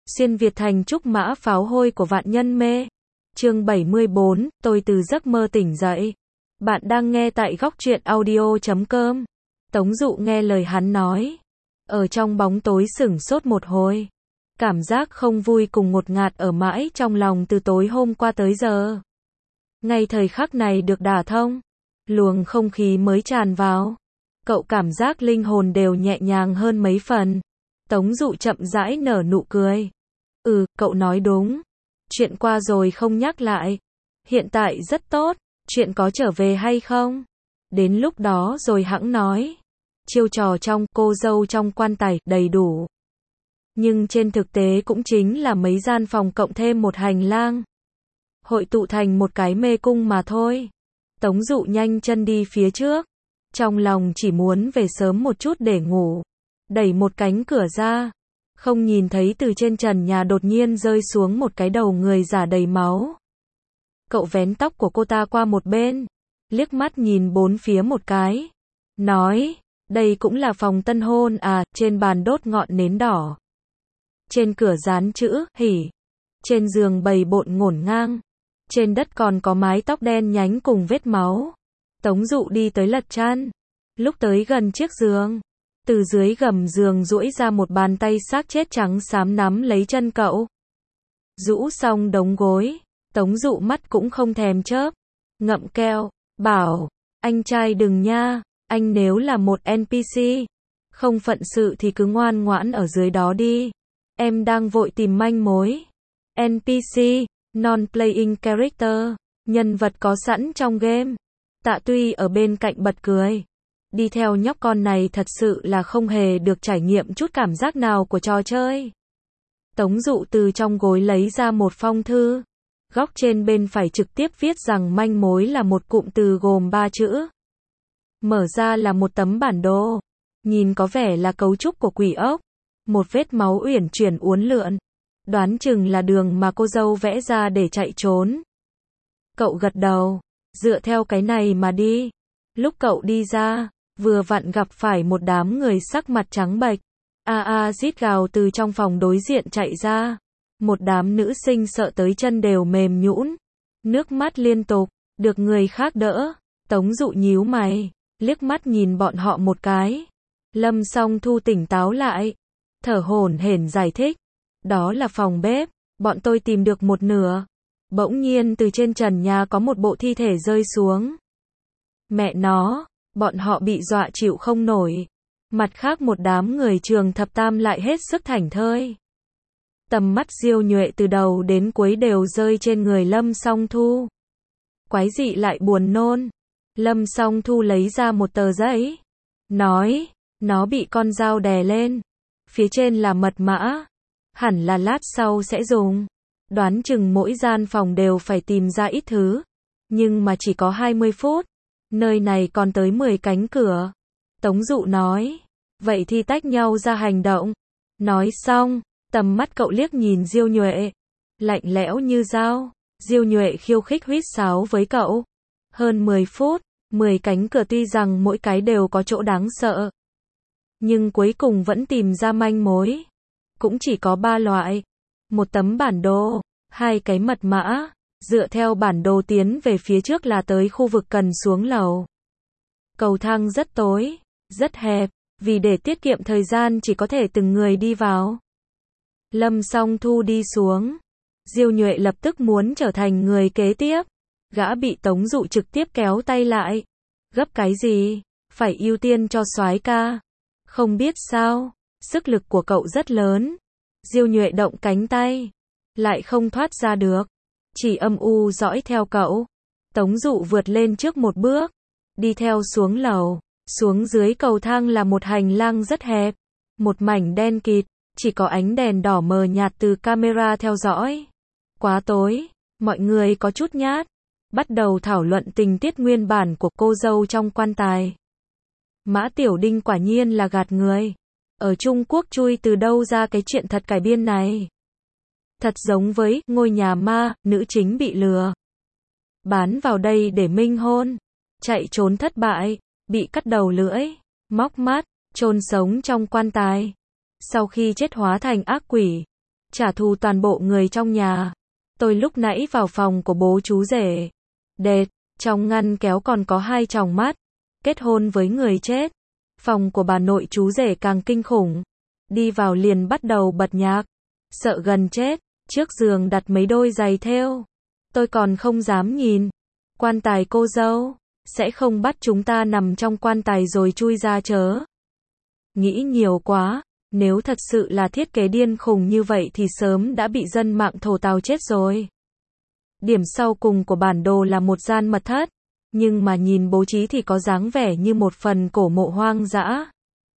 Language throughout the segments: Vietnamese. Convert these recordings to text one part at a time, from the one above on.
Xuyên Việt thành trúc mã pháo hôi của vạn nhân mê. Chương 74, tôi từ giấc mơ tỉnh dậy. Bạn đang nghe tại góc truyện audio.com. Tống Dụ nghe lời hắn nói. Ở trong bóng tối sửng sốt một hồi. Cảm giác không vui cùng ngột ngạt ở mãi trong lòng từ tối hôm qua tới giờ. Ngay thời khắc này được đả thông. Luồng không khí mới tràn vào. Cậu cảm giác linh hồn đều nhẹ nhàng hơn mấy phần. Tống Dụ chậm rãi nở nụ cười. Cậu nói đúng. Chuyện qua rồi không nhắc lại. Hiện tại rất tốt. Chuyện có trở về hay không? Đến lúc đó rồi hẵng nói. Chiêu trò trong cô dâu trong quan tài đầy đủ. Nhưng trên thực tế cũng chính là mấy gian phòng cộng thêm một hành lang. Hội tụ thành một cái mê cung mà thôi. Tống Dụ nhanh chân đi phía trước. Trong lòng chỉ muốn về sớm một chút để ngủ. Đẩy một cánh cửa ra. Không nhìn thấy từ trên trần nhà đột nhiên rơi xuống một cái đầu người giả đầy máu. Cậu vén tóc của cô ta qua một bên. Liếc mắt nhìn bốn phía một cái. Nói, đây cũng là phòng tân hôn à, trên bàn đốt ngọn nến đỏ. Trên cửa dán chữ, hỉ. Trên giường bày bộn ngổn ngang. Trên đất còn có mái tóc đen nhánh cùng vết máu. Tống Dụ đi tới lật chăn. Lúc tới gần chiếc giường. Từ dưới gầm giường duỗi ra một bàn tay xác chết trắng xám nắm lấy chân cậu. Rũ xong đống gối. Tống Dụ mắt cũng không thèm chớp. Ngậm keo. Bảo. Anh trai đừng nha. Anh nếu là một NPC. Không phận sự thì cứ ngoan ngoãn ở dưới đó đi. Em đang vội tìm manh mối. NPC. Non-playing character. Nhân vật có sẵn trong game. Tạ Tuy ở bên cạnh bật cười. Đi theo nhóc con này thật sự là không hề được trải nghiệm chút cảm giác nào của trò chơi. Tống Dụ từ trong gối lấy ra một phong thư. Góc trên bên phải trực tiếp viết rằng manh mối là một cụm từ gồm 3 chữ. Mở ra là một tấm bản đồ. Nhìn có vẻ là cấu trúc của quỷ ốc. Một vết máu uyển chuyển uốn lượn. Đoán chừng là đường mà cô dâu vẽ ra để chạy trốn. Cậu gật đầu. Dựa theo cái này mà đi. Lúc cậu đi ra, vừa vặn gặp phải một đám người sắc mặt trắng bệch. Rít gào từ trong phòng đối diện chạy ra. Một đám nữ sinh sợ tới chân đều mềm nhũn. Nước mắt liên tục, được người khác đỡ. Tống Dụ nhíu mày, liếc mắt nhìn bọn họ một cái. Lâm Song Thu tỉnh táo lại. Thở hổn hển giải thích. Đó là phòng bếp, bọn tôi tìm được một nửa. Bỗng nhiên từ trên trần nhà có một bộ thi thể rơi xuống. Mẹ nó, bọn họ bị dọa chịu không nổi. Mặt khác một đám người trường thập tam lại hết sức thảnh thơi. Tầm mắt Diêu Nhuệ từ đầu đến cuối đều rơi trên người Lâm Song Thu. Quái dị lại buồn nôn. Lâm Song Thu lấy ra một tờ giấy. Nói, nó bị con dao đè lên. Phía trên là mật mã. Hẳn là lát sau sẽ dùng. Đoán chừng mỗi gian phòng đều phải tìm ra ít thứ. Nhưng mà chỉ có 20 phút. Nơi này còn tới 10 cánh cửa. Tống Dụ nói. Vậy thì tách nhau ra hành động. Nói xong, tầm mắt cậu liếc nhìn Diêu Nhuệ. Lạnh lẽo như dao. Diêu Nhuệ khiêu khích huýt sáo với cậu. Hơn 10 phút, 10 cánh cửa tuy rằng mỗi cái đều có chỗ đáng sợ. Nhưng cuối cùng vẫn tìm ra manh mối. Cũng chỉ có 3 loại. Một tấm bản đồ, 2 cái mật mã. Dựa theo bản đồ tiến về phía trước là tới khu vực cần xuống lầu. Cầu thang rất tối, rất hẹp, vì để tiết kiệm thời gian chỉ có thể từng người đi vào. Lâm Song Thu đi xuống. Diêu Nhuệ lập tức muốn trở thành người kế tiếp. Gã bị Tống Dụ trực tiếp kéo tay lại. Gấp cái gì? Phải ưu tiên cho soái ca. Không biết sao, sức lực của cậu rất lớn. Diêu Nhuệ động cánh tay. Lại không thoát ra được. Chỉ âm u dõi theo cậu. Tống Dụ vượt lên trước một bước. Đi theo xuống lầu. Xuống dưới cầu thang là một hành lang rất hẹp. Một mảnh đen kịt. Chỉ có ánh đèn đỏ mờ nhạt từ camera theo dõi. Quá tối. Mọi người có chút nhát. Bắt đầu thảo luận tình tiết nguyên bản của cô dâu trong quan tài. Mã Tiểu Đinh quả nhiên là gạt người. Ở Trung Quốc chui từ đâu ra cái chuyện thật cải biên này. Thật giống với Ngôi nhà ma, nữ chính bị lừa. Bán vào đây để minh hôn. Chạy trốn thất bại, bị cắt đầu lưỡi, móc mắt, chôn sống trong quan tài. Sau khi chết hóa thành ác quỷ. trả thù toàn bộ người trong nhà. Tôi lúc nãy vào phòng của bố chú rể. Đệt, trong ngăn kéo còn có 2 tròng mắt. Kết hôn với người chết. Phòng của bà nội chú rể càng kinh khủng. Đi vào liền bắt đầu bật nhạc. Sợ gần chết. Trước giường đặt mấy đôi giày thêu. Tôi còn không dám nhìn. Quan tài cô dâu. Sẽ không bắt chúng ta nằm trong quan tài rồi chui ra chớ. Nghĩ nhiều quá. Nếu thật sự là thiết kế điên khùng như vậy thì sớm đã bị dân mạng thổ tào chết rồi. Điểm sau cùng của bản đồ là một gian mật thất. Nhưng mà nhìn bố trí thì có dáng vẻ như một phần cổ mộ hoang dã.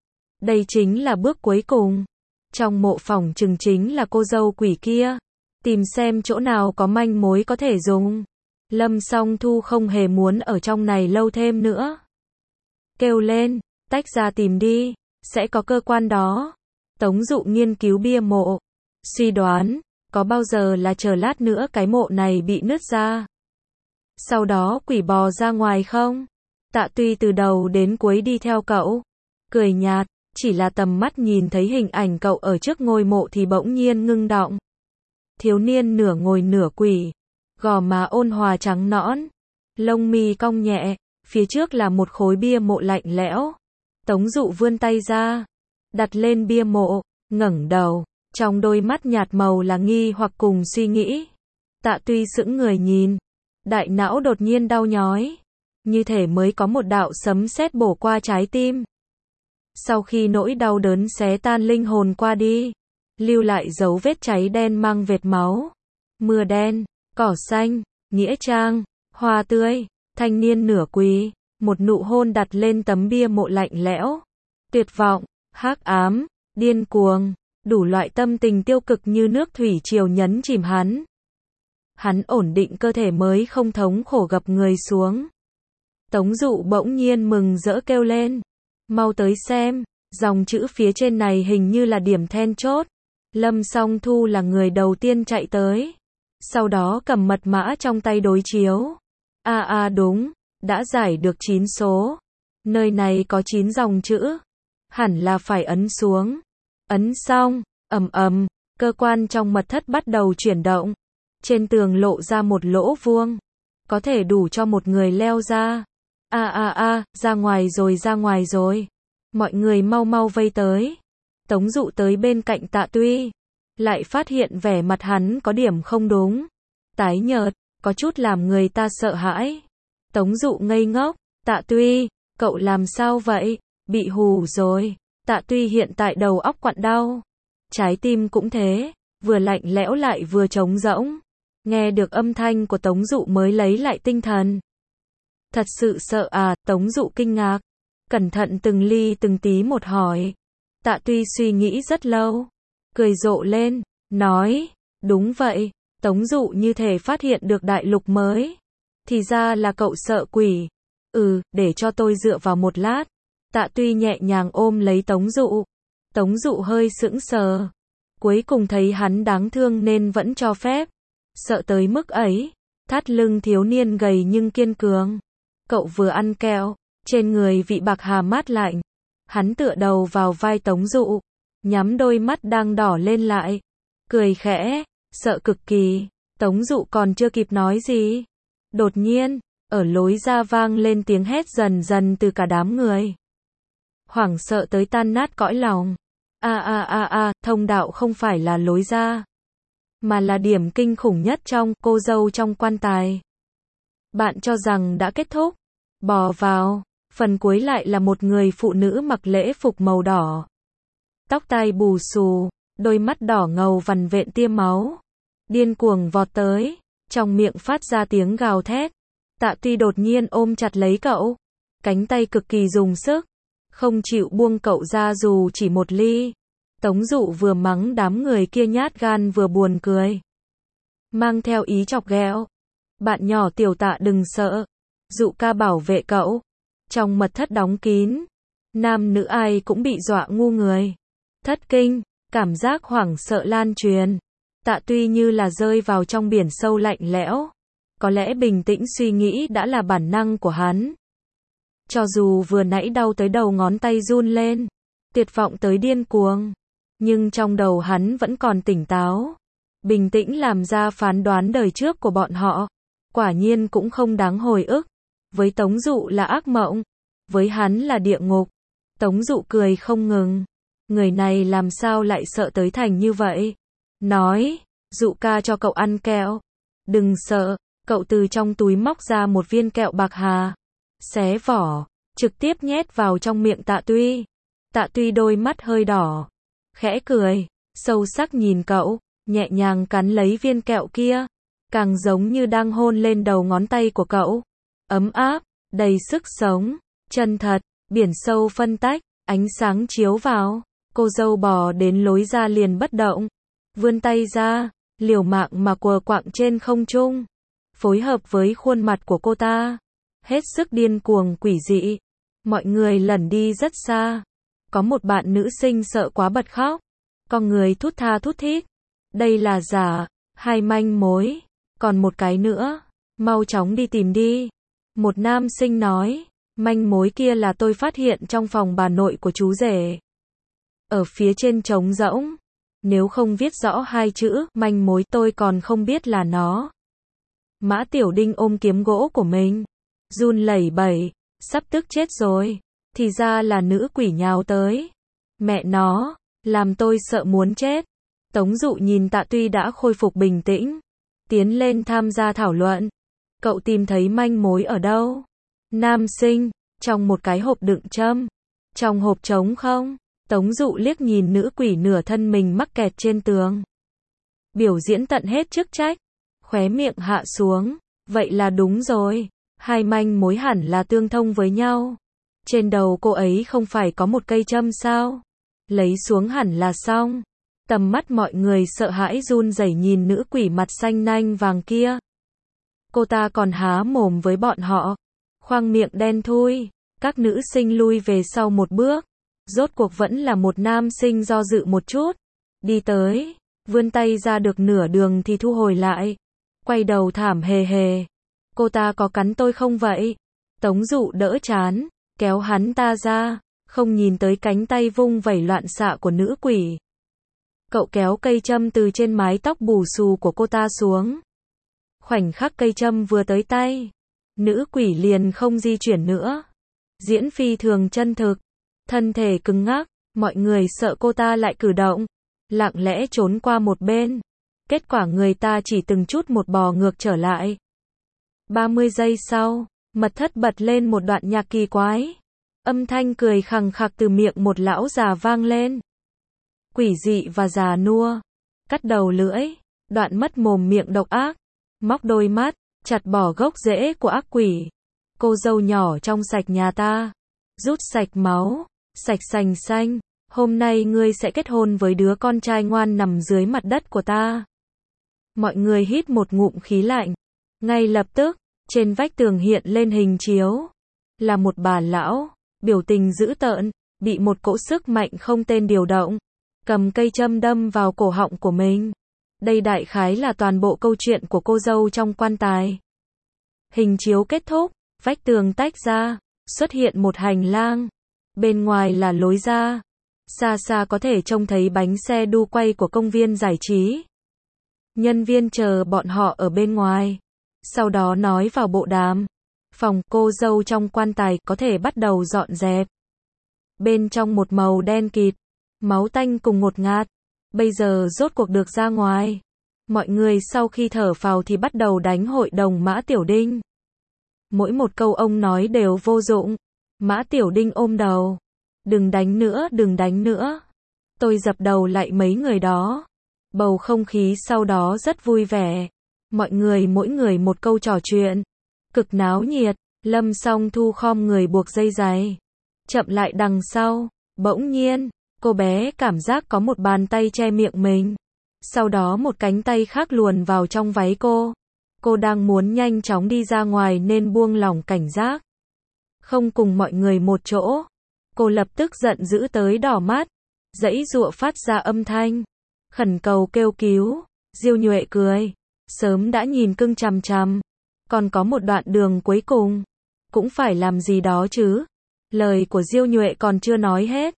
Đây chính là bước cuối cùng. Trong mộ phỏng chừng chính là cô dâu quỷ kia. Tìm xem chỗ nào có manh mối có thể dùng. Lâm Song Thu không hề muốn ở trong này lâu thêm nữa. Kêu lên, tách ra tìm đi, sẽ có cơ quan đó. Tống Dụ nghiên cứu bia mộ. Suy đoán, có bao giờ là chờ lát nữa cái mộ này bị nứt ra. Sau đó quỷ bò ra ngoài không? Tạ Tuy từ đầu đến cuối đi theo cậu. Cười nhạt, chỉ là tầm mắt nhìn thấy hình ảnh cậu ở trước ngôi mộ thì bỗng nhiên ngưng đọng. Thiếu niên nửa ngồi nửa quỳ. Gò má ôn hòa trắng nõn. Lông mi cong nhẹ. Phía trước là một khối bia mộ lạnh lẽo. Tống Dụ vươn tay ra. Đặt lên bia mộ. Ngẩng đầu. Trong đôi mắt nhạt màu là nghi hoặc cùng suy nghĩ. Tạ Tuy sững người nhìn. Đại não đột nhiên đau nhói. Như thể mới có một đạo sấm sét bổ qua trái tim. Sau khi nỗi đau đớn xé tan linh hồn qua đi. Lưu lại dấu vết cháy đen mang vệt máu. Mưa đen, cỏ xanh, nghĩa trang, hoa tươi, thanh niên nửa quỳ. Một nụ hôn đặt lên tấm bia mộ lạnh lẽo. Tuyệt vọng, hắc ám, điên cuồng. Đủ loại tâm tình tiêu cực như nước thủy triều nhấn chìm hắn. Hắn ổn định cơ thể mới không thống khổ gập người xuống. Tống Dụ bỗng nhiên mừng rỡ kêu lên. Mau tới xem, dòng chữ phía trên này hình như là điểm then chốt. Lâm Song Thu là người đầu tiên chạy tới. Sau đó cầm mật mã trong tay đối chiếu. Đúng, đã giải được 9 số. Nơi này có 9 dòng chữ. Hẳn là phải ấn xuống. Ấn xong, ầm, cơ quan trong mật thất bắt đầu chuyển động. Trên tường lộ ra một lỗ vuông. Có thể đủ cho một người leo ra. Ra ngoài rồi. Mọi người mau mau vây tới. Tống Dụ tới bên cạnh Tạ Tuy. Lại phát hiện vẻ mặt hắn có điểm không đúng. Tái nhợt, có chút làm người ta sợ hãi. Tống Dụ ngây ngốc. Tạ Tuy, cậu làm sao vậy? Bị hù rồi. Tạ Tuy hiện tại đầu óc quặn đau. Trái tim cũng thế. Vừa lạnh lẽo lại vừa trống rỗng. Nghe được âm thanh của Tống Dụ mới lấy lại tinh thần. Thật sự sợ à? Tống Dụ kinh ngạc. Cẩn thận từng ly từng tí một hỏi. Tạ Tuy suy nghĩ rất lâu. Cười rộ lên. Nói. Đúng vậy. Tống Dụ như thể phát hiện được đại lục mới. Thì ra là cậu sợ quỷ. Để cho tôi dựa vào một lát. Tạ Tuy nhẹ nhàng ôm lấy Tống Dụ. Tống Dụ hơi sững sờ. Cuối cùng thấy hắn đáng thương nên vẫn cho phép. Sợ tới mức ấy. Thắt lưng thiếu niên gầy nhưng kiên cường. Cậu vừa ăn kẹo. Trên người vị bạc hà mát lạnh. Hắn tựa đầu vào vai Tống Dụ. Nhắm đôi mắt đang đỏ lên lại. Cười khẽ. Sợ cực kỳ. Tống Dụ còn chưa kịp nói gì. Đột nhiên, ở lối ra vang lên tiếng hét dần dần từ cả đám người. Hoảng sợ tới tan nát cõi lòng. Thông đạo không phải là lối ra. Mà là điểm kinh khủng nhất trong cô dâu trong quan tài. Bạn cho rằng đã kết thúc. Bò vào. Phần cuối lại là một người phụ nữ mặc lễ phục màu đỏ. Tóc tai bù xù. Đôi mắt đỏ ngầu vằn vện tia máu. Điên cuồng vọt tới. Trong miệng phát ra tiếng gào thét. Tạ Tuy đột nhiên ôm chặt lấy cậu. Cánh tay cực kỳ dùng sức. Không chịu buông cậu ra dù chỉ một ly. Tống Dụ vừa mắng đám người kia nhát gan vừa buồn cười. Mang theo ý chọc ghẹo. Bạn nhỏ Tiểu Tạ đừng sợ. Dụ ca bảo vệ cậu. Trong mật thất đóng kín. Nam nữ ai cũng bị dọa ngu người. Thất kinh. Cảm giác hoảng sợ lan truyền. Tạ Tuy như là rơi vào trong biển sâu lạnh lẽo. Có lẽ bình tĩnh suy nghĩ đã là bản năng của hắn. Cho dù vừa nãy đau tới đầu ngón tay run lên. Tuyệt vọng tới điên cuồng. Nhưng trong đầu hắn vẫn còn tỉnh táo, bình tĩnh làm ra phán đoán đời trước của bọn họ. Quả nhiên cũng không đáng hồi ức. Với Tống Dụ là ác mộng, với hắn là địa ngục. Tống Dụ cười không ngừng. Người này làm sao lại sợ tới thành như vậy? Nói, Dụ ca cho cậu ăn kẹo. Đừng sợ, cậu từ trong túi móc ra một viên kẹo bạc hà. Xé vỏ, trực tiếp nhét vào trong miệng Tạ Tuy. Tạ Tuy đôi mắt hơi đỏ. Khẽ cười, sâu sắc nhìn cậu, nhẹ nhàng cắn lấy viên kẹo kia. Càng giống như đang hôn lên đầu ngón tay của cậu. Ấm áp, đầy sức sống, chân thật, biển sâu phân tách, ánh sáng chiếu vào. Cô dâu bò đến lối ra liền bất động. Vươn tay ra, liều mạng mà quờ quạng trên không trung. Phối hợp với khuôn mặt của cô ta. Hết sức điên cuồng quỷ dị. Mọi người lẩn đi rất xa. Có một bạn nữ sinh sợ quá bật khóc. Con người thút tha thút thít. Đây là giả, hai manh mối. Còn một cái nữa, mau chóng đi tìm đi. Một nam sinh nói, manh mối kia là tôi phát hiện trong phòng bà nội của chú rể. Ở phía trên trống rỗng. Nếu không viết rõ hai chữ, manh mối tôi còn không biết là nó. Mã Tiểu Đinh ôm kiếm gỗ của mình. Run lẩy bẩy, sắp tức chết rồi. Thì ra là nữ quỷ nhào tới. Mẹ nó, làm tôi sợ muốn chết. Tống Dụ nhìn Tạ Tuy đã khôi phục bình tĩnh. Tiến lên tham gia thảo luận. Cậu tìm thấy manh mối ở đâu? Nam sinh, trong một cái hộp đựng châm. Trong hộp trống không? Tống Dụ liếc nhìn nữ quỷ nửa thân mình mắc kẹt trên tường. Biểu diễn tận hết chức trách. Khóe miệng hạ xuống. Vậy là đúng rồi. Hai manh mối hẳn là tương thông với nhau. Trên đầu cô ấy không phải có một cây châm sao? Lấy xuống hẳn là xong. Tầm mắt mọi người sợ hãi run rẩy nhìn nữ quỷ mặt xanh nanh vàng kia. Cô ta còn há mồm với bọn họ. Khoang miệng đen thui. Các nữ sinh lui về sau một bước. Rốt cuộc vẫn là một nam sinh do dự một chút. Đi tới. Vươn tay ra được nửa đường thì thu hồi lại. Quay đầu thảm hề hề. Cô ta có cắn tôi không vậy? Tống Dụ đỡ chán. Kéo hắn ta ra. Không nhìn tới cánh tay vung vẩy loạn xạ của nữ quỷ. Cậu kéo cây châm từ trên mái tóc bù xù của cô ta xuống. Khoảnh khắc cây châm vừa tới tay. Nữ quỷ liền không di chuyển nữa. Diễn phi thường chân thực. Thân thể cứng ngắc. Mọi người sợ cô ta lại cử động. Lặng lẽ trốn qua một bên. Kết quả người ta chỉ từng chút một bò ngược trở lại. 30 giây sau, mật thất bật lên một đoạn nhạc kỳ quái. Âm thanh cười khằng khặc từ miệng một lão già vang lên. Quỷ dị và già nua. Cắt đầu lưỡi. Đoạn mất mồm miệng độc ác. Móc đôi mắt. Chặt bỏ gốc rễ của ác quỷ. Cô dâu nhỏ trong sạch nhà ta. Rút sạch máu. Sạch sành xanh. Hôm nay ngươi sẽ kết hôn với đứa con trai ngoan nằm dưới mặt đất của ta. Mọi người hít một ngụm khí lạnh. Ngay lập tức, trên vách tường hiện lên hình chiếu. Là một bà lão. Biểu tình dữ tợn. Bị một cỗ sức mạnh không tên điều động. Cầm cây châm đâm vào cổ họng của mình. Đây đại khái là toàn bộ câu chuyện của cô dâu trong quan tài. Hình chiếu kết thúc, vách tường tách ra, xuất hiện một hành lang. Bên ngoài là lối ra. Xa xa có thể trông thấy bánh xe đu quay của công viên giải trí. Nhân viên chờ bọn họ ở bên ngoài. Sau đó nói vào bộ đàm. Phòng cô dâu trong quan tài có thể bắt đầu dọn dẹp. Bên trong một màu đen kịt. Máu tanh cùng ngột ngạt. Bây giờ rốt cuộc được ra ngoài. Mọi người sau khi thở phào thì bắt đầu đánh hội đồng Mã Tiểu Đinh. Mỗi một câu ông nói đều vô dụng. Mã Tiểu Đinh ôm đầu. Đừng đánh nữa, đừng đánh nữa. Tôi dập đầu lại mấy người đó. Bầu không khí sau đó rất vui vẻ. Mọi người mỗi người một câu trò chuyện. Cực náo nhiệt. Lâm Song Thu khom người buộc dây giày. Chậm lại đằng sau. Bỗng nhiên. Cô bé cảm giác có một bàn tay che miệng mình. Sau đó một cánh tay khác luồn vào trong váy cô. Cô đang muốn nhanh chóng đi ra ngoài nên buông lỏng cảnh giác. Không cùng mọi người một chỗ. Cô lập tức giận dữ tới đỏ mắt. Giãy giụa phát ra âm thanh. Khẩn cầu kêu cứu. Diêu Nhuệ cười. Sớm đã nhìn cưng chằm chằm. Còn có một đoạn đường cuối cùng. Cũng phải làm gì đó chứ. Lời của Diêu Nhuệ còn chưa nói hết.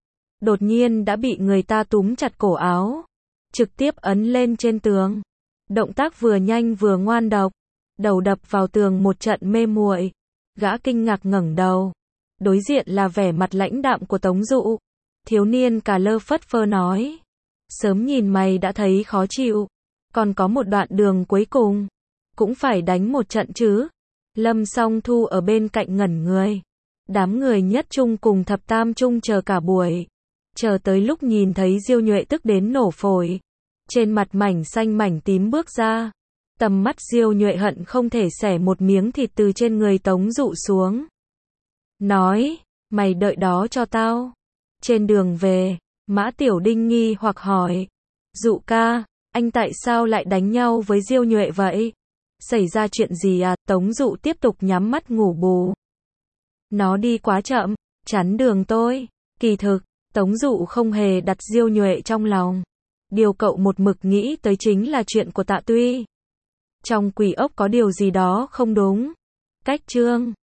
đột nhiên đã bị người ta túm chặt cổ áo, trực tiếp ấn lên trên tường. Động tác vừa nhanh vừa ngoan độc, đầu đập vào tường một trận mê muội. Gã kinh ngạc ngẩng đầu, đối diện là vẻ mặt lãnh đạm của Tống Dụ. Thiếu niên cà lơ phất phơ nói, sớm nhìn mày đã thấy khó chịu, còn có một đoạn đường cuối cùng, cũng phải đánh một trận chứ. Lâm Song Thu ở bên cạnh ngẩn người. Đám người nhất trung cùng thập tam trung chờ cả buổi, chờ tới lúc nhìn thấy Diêu Nhuệ tức đến nổ phổi, trên mặt mảnh xanh mảnh tím bước ra. Tầm mắt Diêu Nhuệ hận không thể xẻ một miếng thịt từ trên người Tống Dụ xuống. Nói, mày đợi đó cho tao. Trên đường về, Mã Tiểu Đinh nghi hoặc hỏi, Dụ ca, anh tại sao lại đánh nhau với Diêu Nhuệ vậy? Xảy ra chuyện gì à? Tống Dụ tiếp tục nhắm mắt ngủ bù. Nó đi quá chậm, chắn đường tôi. Kỳ thực, Tống Dụ không hề đặt Diêu Nhuệ trong lòng. Điều cậu một mực nghĩ tới chính là chuyện của Tạ Tuy. Trong quỷ ốc có điều gì đó không đúng. Cách chương